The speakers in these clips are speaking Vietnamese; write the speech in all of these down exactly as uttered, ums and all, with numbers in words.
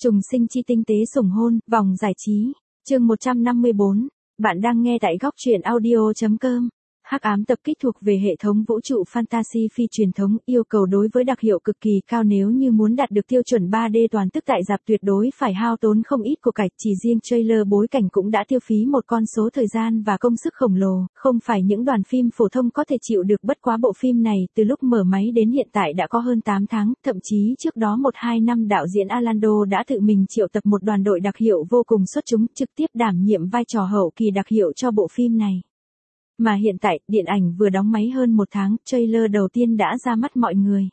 Trùng sinh chi tinh tế sủng hôn, vòng giải trí. Chương một trăm năm mươi bốn. Bạn đang nghe tại góc truyện audio chấm com. Hắc ám tập kích thuộc về hệ thống vũ trụ fantasy phi truyền thống, yêu cầu đối với đặc hiệu cực kỳ cao, nếu như muốn đạt được tiêu chuẩn ba D toàn tức tại rạp tuyệt đối phải hao tốn không ít của cải, chỉ riêng trailer bối cảnh cũng đã tiêu phí một con số thời gian và công sức khổng lồ, không phải những đoàn phim phổ thông có thể chịu được. Bất quá bộ phim này từ lúc mở máy đến hiện tại đã có hơn tám tháng, thậm chí trước đó một hai năm đạo diễn Orlando đã tự mình triệu tập một đoàn đội đặc hiệu vô cùng xuất chúng trực tiếp đảm nhiệm vai trò hậu kỳ đặc hiệu cho bộ phim này. Mà hiện tại, điện ảnh vừa đóng máy hơn một tháng, trailer đầu tiên đã ra mắt mọi người.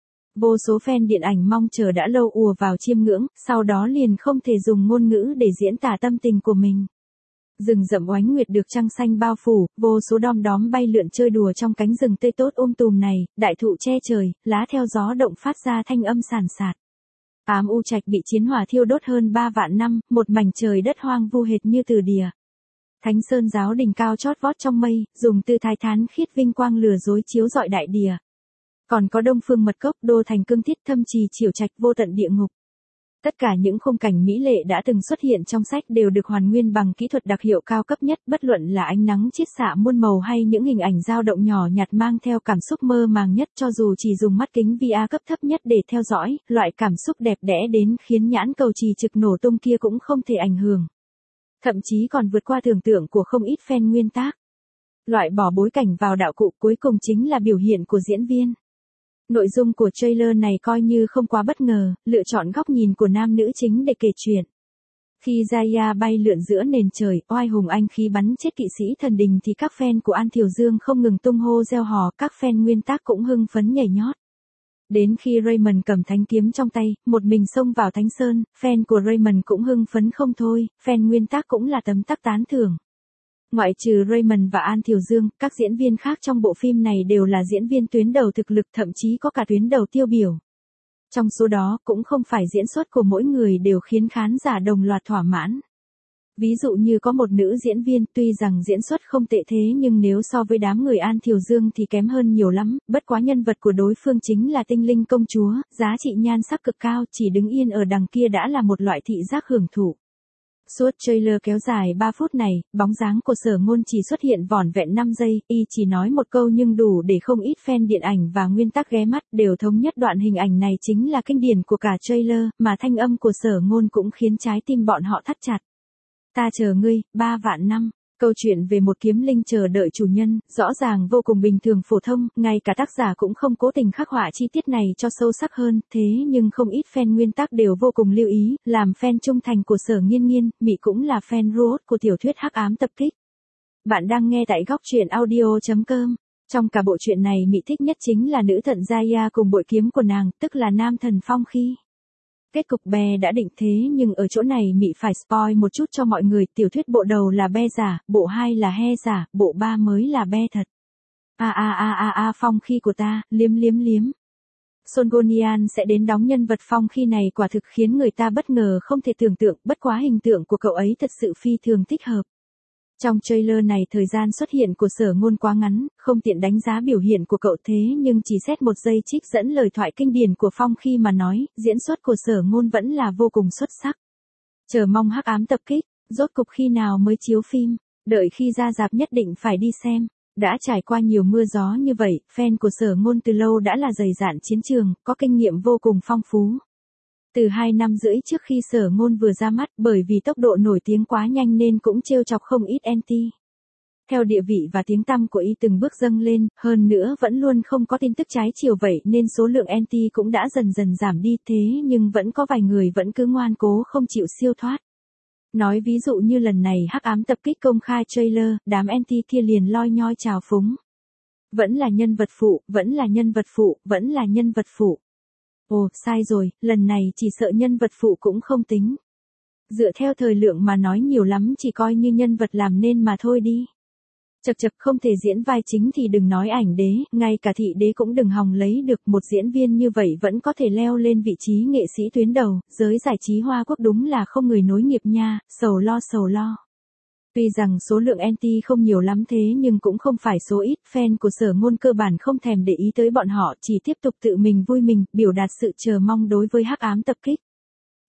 Vô số fan điện ảnh mong chờ đã lâu ùa vào chiêm ngưỡng, sau đó liền không thể dùng ngôn ngữ để diễn tả tâm tình của mình. Rừng rậm oánh nguyệt được trăng xanh bao phủ, vô số đom đóm bay lượn chơi đùa trong cánh rừng tươi tốt um tùm này, đại thụ che trời, lá theo gió động phát ra thanh âm sàn sạt. Ám u trạch bị chiến hỏa thiêu đốt hơn ba vạn năm, một mảnh trời đất hoang vu hệt như từ địa. Thánh Sơn giáo đỉnh cao chót vót trong mây, dùng tư thái thán khiết vinh quang lừa dối chiếu rọi đại địa. Còn có Đông Phương Mật Cốc, đô thành cương thiết, thâm trì chiểu trạch, vô tận địa ngục. Tất cả những khung cảnh mỹ lệ đã từng xuất hiện trong sách đều được hoàn nguyên bằng kỹ thuật đặc hiệu cao cấp nhất, bất luận là ánh nắng chiết xạ muôn màu hay những hình ảnh dao động nhỏ nhặt mang theo cảm xúc mơ màng nhất, cho dù chỉ dùng mắt kính vê rờ cấp thấp nhất để theo dõi, loại cảm xúc đẹp đẽ đến khiến nhãn cầu trì trực nổ tung kia cũng không thể ảnh hưởng. Thậm chí còn vượt qua tưởng tượng của không ít fan nguyên tác. Loại bỏ bối cảnh vào đạo cụ cuối cùng chính là biểu hiện của diễn viên. Nội dung của trailer này coi như không quá bất ngờ, lựa chọn góc nhìn của nam nữ chính để kể chuyện. Khi Raya bay lượn giữa nền trời, oai hùng anh khí bắn chết kỵ sĩ thần đình thì các fan của An Thiều Dương không ngừng tung hô reo hò, các fan nguyên tác cũng hưng phấn nhảy nhót. Đến khi Raymond cầm thánh kiếm trong tay, một mình xông vào Thánh Sơn, fan của Raymond cũng hưng phấn không thôi, fan nguyên tác cũng là tấm tắc tán thưởng. Ngoại trừ Raymond và An Thiều Dương, các diễn viên khác trong bộ phim này đều là diễn viên tuyến đầu thực lực, thậm chí có cả tuyến đầu tiêu biểu. Trong số đó, cũng không phải diễn xuất của mỗi người đều khiến khán giả đồng loạt thỏa mãn. Ví dụ như có một nữ diễn viên, tuy rằng diễn xuất không tệ thế nhưng nếu so với đám người An Thiều Dương thì kém hơn nhiều lắm, bất quá nhân vật của đối phương chính là tinh linh công chúa, giá trị nhan sắc cực cao, chỉ đứng yên ở đằng kia đã là một loại thị giác hưởng thụ. Suốt trailer kéo dài ba phút này, bóng dáng của Sở Ngôn chỉ xuất hiện vỏn vẹn năm giây, y chỉ nói một câu nhưng đủ để không ít fan điện ảnh và nguyên tác ghé mắt, đều thống nhất đoạn hình ảnh này chính là kinh điển của cả trailer, mà thanh âm của Sở Ngôn cũng khiến trái tim bọn họ thắt chặt. Ta chờ ngươi, ba vạn năm. Câu chuyện về một kiếm linh chờ đợi chủ nhân, rõ ràng vô cùng bình thường phổ thông, ngay cả tác giả cũng không cố tình khắc họa chi tiết này cho sâu sắc hơn, thế nhưng không ít fan nguyên tác đều vô cùng lưu ý, làm fan trung thành của Sở Nghiên Nghiên, Mị cũng là fan ruột của tiểu thuyết Hắc Ám Tập Kích. Bạn đang nghe tại góc truyện audio chấm com. Trong cả bộ truyện này Mị thích nhất chính là nữ thần Raya cùng bội kiếm của nàng, tức là nam thần Phong Khi. Kết cục be đã định thế nhưng ở chỗ này Mị phải spoil một chút cho mọi người, tiểu thuyết bộ đầu là be giả, bộ hai là he giả, bộ ba mới là be thật. A a a a a Phong Khi của ta, liếm liếm liếm. Son Gohan sẽ đến đóng nhân vật Phong Khi này quả thực khiến người ta bất ngờ không thể tưởng tượng, bất quá hình tượng của cậu ấy thật sự phi thường thích hợp. Trong trailer này thời gian xuất hiện của Sở Ngôn quá ngắn, không tiện đánh giá biểu hiện của cậu thế nhưng chỉ xét một giây trích dẫn lời thoại kinh điển của Phong Khi mà nói, diễn xuất của Sở Ngôn vẫn là vô cùng xuất sắc. Chờ mong Hắc Ám Tập Kích, rốt cục khi nào mới chiếu phim, đợi khi ra rạp nhất định phải đi xem. Đã trải qua nhiều mưa gió như vậy, fan của Sở Ngôn từ lâu đã là dày dạn chiến trường, có kinh nghiệm vô cùng phong phú. Từ hai năm rưỡi trước khi Sở Ngôn vừa ra mắt, bởi vì tốc độ nổi tiếng quá nhanh nên cũng trêu chọc không ít anti. Theo địa vị và tiếng tăm của y từng bước dâng lên, hơn nữa vẫn luôn không có tin tức trái chiều vậy nên số lượng anti cũng đã dần dần giảm đi, thế nhưng vẫn có vài người vẫn cứ ngoan cố không chịu siêu thoát. Nói ví dụ như lần này Hắc Ám Tập Kích công khai trailer, đám anti kia liền loi nhoi chào phúng. Vẫn là nhân vật phụ, vẫn là nhân vật phụ, vẫn là nhân vật phụ. Ồ, sai rồi, lần này chỉ sợ nhân vật phụ cũng không tính. Dựa theo thời lượng mà nói nhiều lắm chỉ coi như nhân vật làm nên mà thôi đi. Chật chật, không thể diễn vai chính thì đừng nói ảnh đế, ngay cả thị đế cũng đừng hòng lấy được, một diễn viên như vậy vẫn có thể leo lên vị trí nghệ sĩ tuyến đầu, giới giải trí Hoa Quốc đúng là không người nối nghiệp nha, sầu lo sầu lo. Tuy rằng số lượng anti không nhiều lắm thế nhưng cũng không phải số ít, fan của Sở Ngôn cơ bản không thèm để ý tới bọn họ, chỉ tiếp tục tự mình vui mình, biểu đạt sự chờ mong đối với Hắc Ám Tập Kích.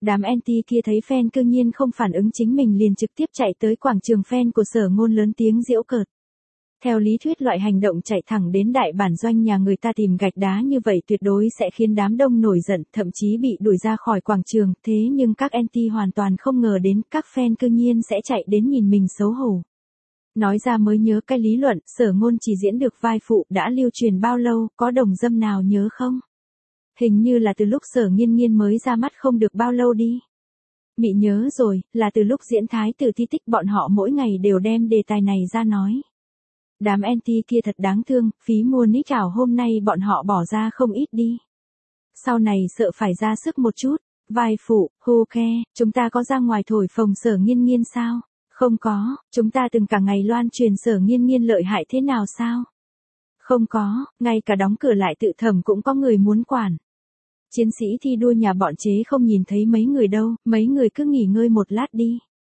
Đám anti kia thấy fan cương nhiên không phản ứng chính mình liền trực tiếp chạy tới quảng trường fan của Sở Ngôn lớn tiếng giễu cợt. Theo lý thuyết loại hành động chạy thẳng đến đại bản doanh nhà người ta tìm gạch đá như vậy tuyệt đối sẽ khiến đám đông nổi giận, thậm chí bị đuổi ra khỏi quảng trường, thế nhưng các anti hoàn toàn không ngờ đến các fan cương nhiên sẽ chạy đến nhìn mình xấu hổ. Nói ra mới nhớ cái lý luận, Sở Ngôn chỉ diễn được vai phụ đã lưu truyền bao lâu, có đồng dâm nào nhớ không? Hình như là từ lúc Sở Nghiên Nghiên mới ra mắt không được bao lâu đi. Mị nhớ rồi, là từ lúc diễn Thái Tử Thi Tích bọn họ mỗi ngày đều đem đề tài này ra nói. Đám anti kia thật đáng thương, phí mua nick ảo hôm nay bọn họ bỏ ra không ít đi. Sau này sợ phải ra sức một chút, vai phụ, hô khe, chúng ta có ra ngoài thổi phồng Sở Nghiên Nghiên sao? Không có, chúng ta từng cả ngày loan truyền Sở Nghiên Nghiên lợi hại thế nào sao? Không có, ngay cả đóng cửa lại tự thẩm cũng có người muốn quản. Chiến sĩ thi đua nhà bọn chế không nhìn thấy mấy người đâu, mấy người cứ nghỉ ngơi một lát đi.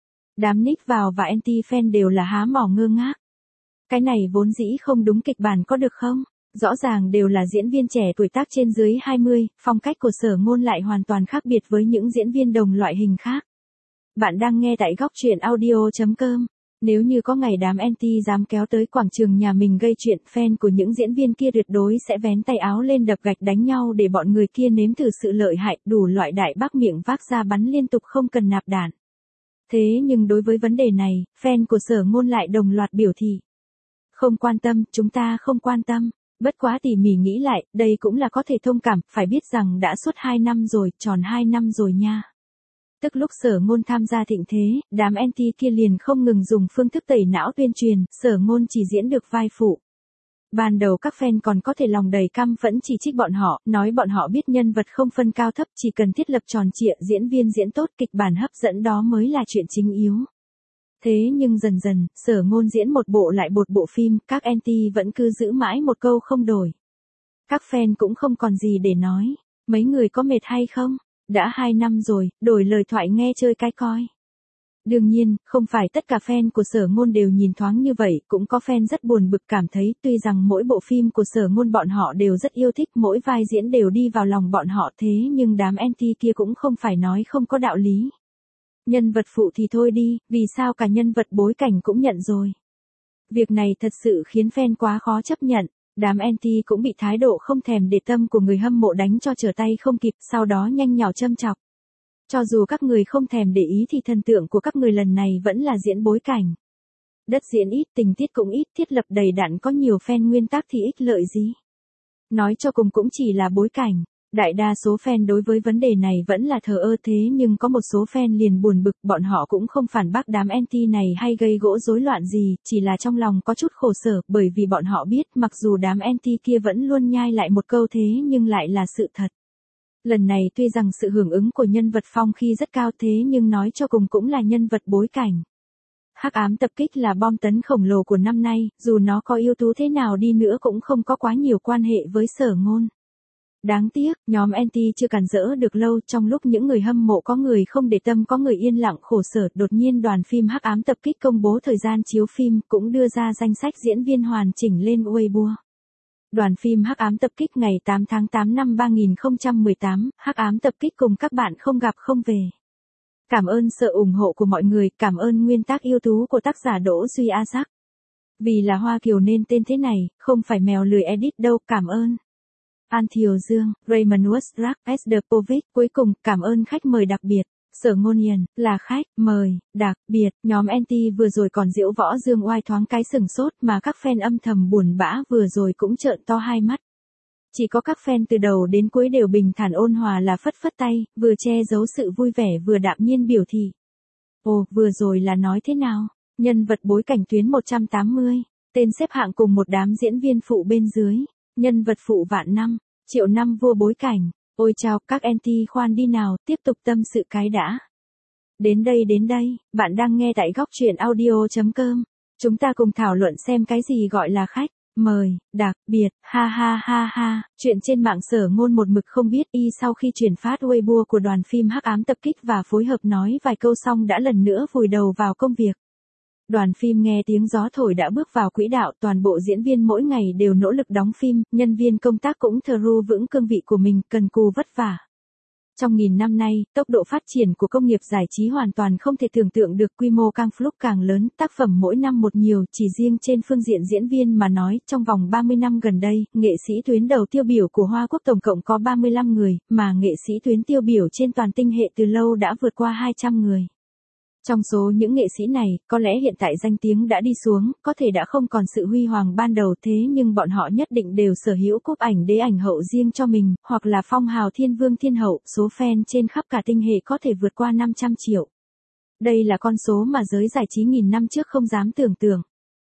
Đám nick vào và anti-fan đều là há mỏ ngơ ngác. Cái này vốn dĩ không đúng kịch bản có được không? Rõ ràng đều là diễn viên trẻ tuổi tác trên dưới hai mươi, phong cách của Sở Ngôn lại hoàn toàn khác biệt với những diễn viên đồng loại hình khác. Bạn đang nghe tại góc truyện audio chấm com. Nếu như có ngày đám anti dám kéo tới quảng trường nhà mình gây chuyện, fan của những diễn viên kia tuyệt đối sẽ vén tay áo lên đập gạch đánh nhau để bọn người kia nếm thử sự lợi hại, đủ loại đại bác miệng vác ra bắn liên tục không cần nạp đạn. Thế nhưng đối với vấn đề này, fan của Sở Ngôn lại đồng loạt biểu thị. Không quan tâm, chúng ta không quan tâm. Bất quá tỉ mỉ nghĩ lại, đây cũng là có thể thông cảm, phải biết rằng đã suốt hai năm rồi, tròn hai năm rồi nha. Tức lúc Sở Ngôn tham gia thịnh thế, đám anti kia liền không ngừng dùng phương thức tẩy não tuyên truyền, Sở Ngôn chỉ diễn được vai phụ. Ban đầu các fan còn có thể lòng đầy căm phẫn chỉ trích bọn họ, nói bọn họ biết nhân vật không phân cao thấp, chỉ cần thiết lập tròn trịa, diễn viên diễn tốt, kịch bản hấp dẫn đó mới là chuyện chính yếu. Thế nhưng dần dần, Sở Ngôn diễn một bộ lại một bộ phim, các anti vẫn cứ giữ mãi một câu không đổi. Các fan cũng không còn gì để nói, mấy người có mệt hay không? Đã hai năm rồi, đổi lời thoại nghe chơi cái coi. Đương nhiên, không phải tất cả fan của Sở Ngôn đều nhìn thoáng như vậy, cũng có fan rất buồn bực cảm thấy tuy rằng mỗi bộ phim của Sở Ngôn bọn họ đều rất yêu thích, mỗi vai diễn đều đi vào lòng bọn họ thế nhưng đám anti kia cũng không phải nói không có đạo lý. Nhân vật phụ thì thôi đi, vì sao cả nhân vật bối cảnh cũng nhận rồi. Việc này thật sự khiến fan quá khó chấp nhận. Đám anti cũng bị thái độ không thèm để tâm của người hâm mộ đánh cho trở tay không kịp, sau đó nhanh nhảu châm chọc. Cho dù các người không thèm để ý thì thần tượng của các người lần này vẫn là diễn bối cảnh. Đất diễn ít, tình tiết cũng ít, thiết lập đầy đặn có nhiều fan nguyên tắc thì ích lợi gì. Nói cho cùng cũng chỉ là bối cảnh. Đại đa số fan đối với vấn đề này vẫn là thờ ơ thế nhưng có một số fan liền buồn bực, bọn họ cũng không phản bác đám anti này hay gây gỗ rối loạn gì, chỉ là trong lòng có chút khổ sở, bởi vì bọn họ biết mặc dù đám anti kia vẫn luôn nhai lại một câu thế nhưng lại là sự thật. Lần này tuy rằng sự hưởng ứng của nhân vật Phong Khi rất cao thế nhưng nói cho cùng cũng là nhân vật bối cảnh. Hắc ám tập kích là bom tấn khổng lồ của năm nay, dù nó có ưu tú thế nào đi nữa cũng không có quá nhiều quan hệ với Sở Ngôn. Đáng tiếc, nhóm anti chưa cản rỡ được lâu, trong lúc những người hâm mộ có người không để tâm có người yên lặng khổ sở, đột nhiên đoàn phim Hắc ám tập kích công bố thời gian chiếu phim, cũng đưa ra danh sách diễn viên hoàn chỉnh lên Weibo. Đoàn phim Hắc ám tập kích ngày tám tháng tám năm ba nghìn không trăm mười tám, Hắc ám tập kích cùng các bạn không gặp không về. Cảm ơn sự ủng hộ của mọi người, cảm ơn nguyên tác ưu tú của tác giả Đỗ Duy A Sắc. Vì là Hoa Kiều nên tên thế này, không phải mèo lười edit đâu, cảm ơn. An Thiều Dương, Raymond Westrak, Esderpovic, cuối cùng, cảm ơn khách mời đặc biệt, Sở Ngôn Hiền, là khách mời đặc biệt, nhóm anti vừa rồi còn giễu võ Dương Oai thoáng cái sừng sốt mà các fan âm thầm buồn bã vừa rồi cũng trợn to hai mắt. Chỉ có các fan từ đầu đến cuối đều bình thản ôn hòa là phất phất tay, vừa che giấu sự vui vẻ vừa đạm nhiên biểu thị. Ồ, vừa rồi là nói thế nào? Nhân vật bối cảnh tuyến một trăm tám mươi, tên xếp hạng cùng một đám diễn viên phụ bên dưới. Nhân vật phụ vạn năm, triệu năm vua bối cảnh. Ôi chao, các anti khoan đi nào, tiếp tục tâm sự cái đã. Đến đây đến đây, bạn đang nghe tại góc truyện audio chấm com. Chúng ta cùng thảo luận xem cái gì gọi là khách mời đặc biệt, ha ha ha ha. Chuyện trên mạng Sở Ngôn một mực không biết, y sau khi chuyển phát Weibo của đoàn phim Hắc ám tập kích và phối hợp nói vài câu xong đã lần nữa vùi đầu vào công việc. Đoàn phim nghe tiếng gió thổi đã bước vào quỹ đạo, toàn bộ diễn viên mỗi ngày đều nỗ lực đóng phim, nhân viên công tác cũng thờ ru vững cương vị của mình, cần cù vất vả. Trong nghìn năm nay, tốc độ phát triển của công nghiệp giải trí hoàn toàn không thể tưởng tượng được, quy mô càng lúc càng lớn, tác phẩm mỗi năm một nhiều, chỉ riêng trên phương diện diễn viên mà nói, trong vòng ba mươi năm gần đây, nghệ sĩ tuyến đầu tiêu biểu của Hoa Quốc tổng cộng có ba mươi lăm người, mà nghệ sĩ tuyến tiêu biểu trên toàn tinh hệ từ lâu đã vượt qua hai trăm người. Trong số những nghệ sĩ này, có lẽ hiện tại danh tiếng đã đi xuống, có thể đã không còn sự huy hoàng ban đầu, thế nhưng bọn họ nhất định đều sở hữu cúp ảnh đế ảnh hậu riêng cho mình, hoặc là phong hào thiên vương thiên hậu, số fan trên khắp cả tinh hệ có thể vượt qua năm trăm triệu. Đây là con số mà giới giải trí nghìn năm trước không dám tưởng tượng.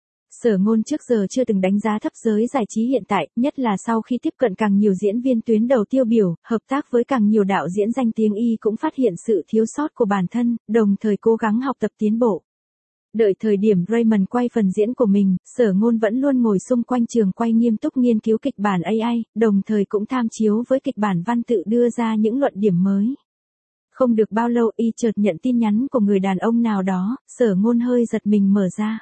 Sở Ngôn trước giờ chưa từng đánh giá thấp giới giải trí hiện tại, nhất là sau khi tiếp cận càng nhiều diễn viên tuyến đầu tiêu biểu, hợp tác với càng nhiều đạo diễn danh tiếng, y cũng phát hiện sự thiếu sót của bản thân, đồng thời cố gắng học tập tiến bộ. Đợi thời điểm Raymond quay phần diễn của mình, Sở Ngôn vẫn luôn ngồi xung quanh trường quay nghiêm túc nghiên cứu kịch bản a i, đồng thời cũng tham chiếu với kịch bản văn tự đưa ra những luận điểm mới. Không được bao lâu y chợt nhận tin nhắn của người đàn ông nào đó, Sở Ngôn hơi giật mình mở ra.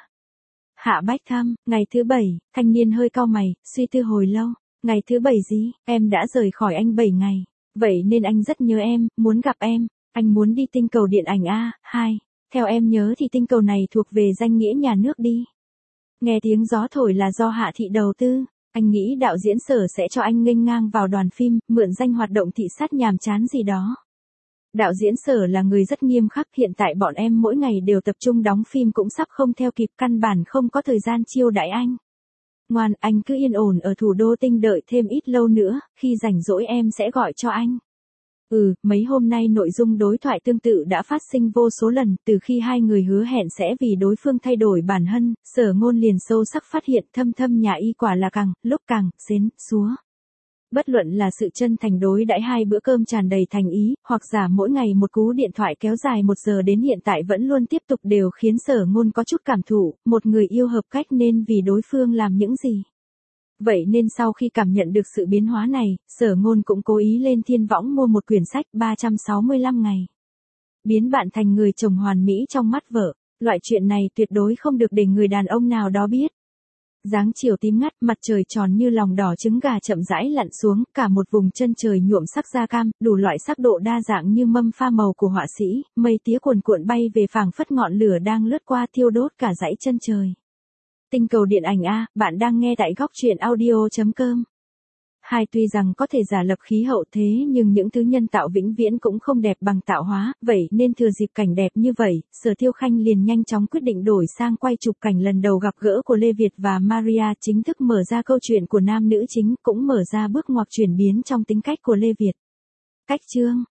Hạ Bách Thăm, ngày thứ bảy, thanh niên hơi cau mày, suy tư hồi lâu. Ngày thứ bảy gì, em đã rời khỏi anh bảy ngày. Vậy nên anh rất nhớ em, muốn gặp em. Anh muốn đi tinh cầu điện ảnh A, hai. Theo em nhớ thì tinh cầu này thuộc về danh nghĩa nhà nước đi. Nghe tiếng gió thổi là do Hạ Thị đầu tư. Anh nghĩ đạo diễn Sở sẽ cho anh nghênh ngang vào đoàn phim, mượn danh hoạt động thị sát nhàm chán gì đó. Đạo diễn Sở là người rất nghiêm khắc, hiện tại bọn em mỗi ngày đều tập trung đóng phim cũng sắp không theo kịp, căn bản không có thời gian chiêu đãi anh. Ngoan, anh cứ yên ổn ở thủ đô tinh đợi thêm ít lâu nữa, khi rảnh rỗi em sẽ gọi cho anh. Ừ, mấy hôm nay nội dung đối thoại tương tự đã phát sinh vô số lần, từ khi hai người hứa hẹn sẽ vì đối phương thay đổi bản thân, Sở Ngôn liền sâu sắc phát hiện thâm thâm nhà y quả là càng, lúc càng, xến, xúa. Bất luận là sự chân thành đối đãi hai bữa cơm tràn đầy thành ý, hoặc giả mỗi ngày một cú điện thoại kéo dài một giờ đến hiện tại vẫn luôn tiếp tục, đều khiến Sở Ngôn có chút cảm thụ, một người yêu hợp cách nên vì đối phương làm những gì. Vậy nên sau khi cảm nhận được sự biến hóa này, Sở Ngôn cũng cố ý lên Thiên Võng mua một quyển sách ba trăm sáu mươi lăm ngày. Biến bạn thành người chồng hoàn mỹ trong mắt vợ. Loại chuyện này tuyệt đối không được để người đàn ông nào đó biết. Dáng chiều tím ngắt, mặt trời tròn như lòng đỏ trứng gà chậm rãi lặn xuống, cả một vùng chân trời nhuộm sắc da cam, đủ loại sắc độ đa dạng như mâm pha màu của họa sĩ, mây tía cuồn cuộn bay về phảng phất ngọn lửa đang lướt qua thiêu đốt cả dãy chân trời. Tinh cầu điện ảnh A, bạn đang nghe tại góc truyện audio chấm com. Hai, tuy rằng có thể giả lập khí hậu thế nhưng những thứ nhân tạo vĩnh viễn cũng không đẹp bằng tạo hóa, vậy nên thừa dịp cảnh đẹp như vậy, Sở Thiêu Khanh liền nhanh chóng quyết định đổi sang quay chụp cảnh lần đầu gặp gỡ của Lê Việt và Maria, chính thức mở ra câu chuyện của nam nữ chính, cũng mở ra bước ngoặt chuyển biến trong tính cách của Lê Việt. Cách chương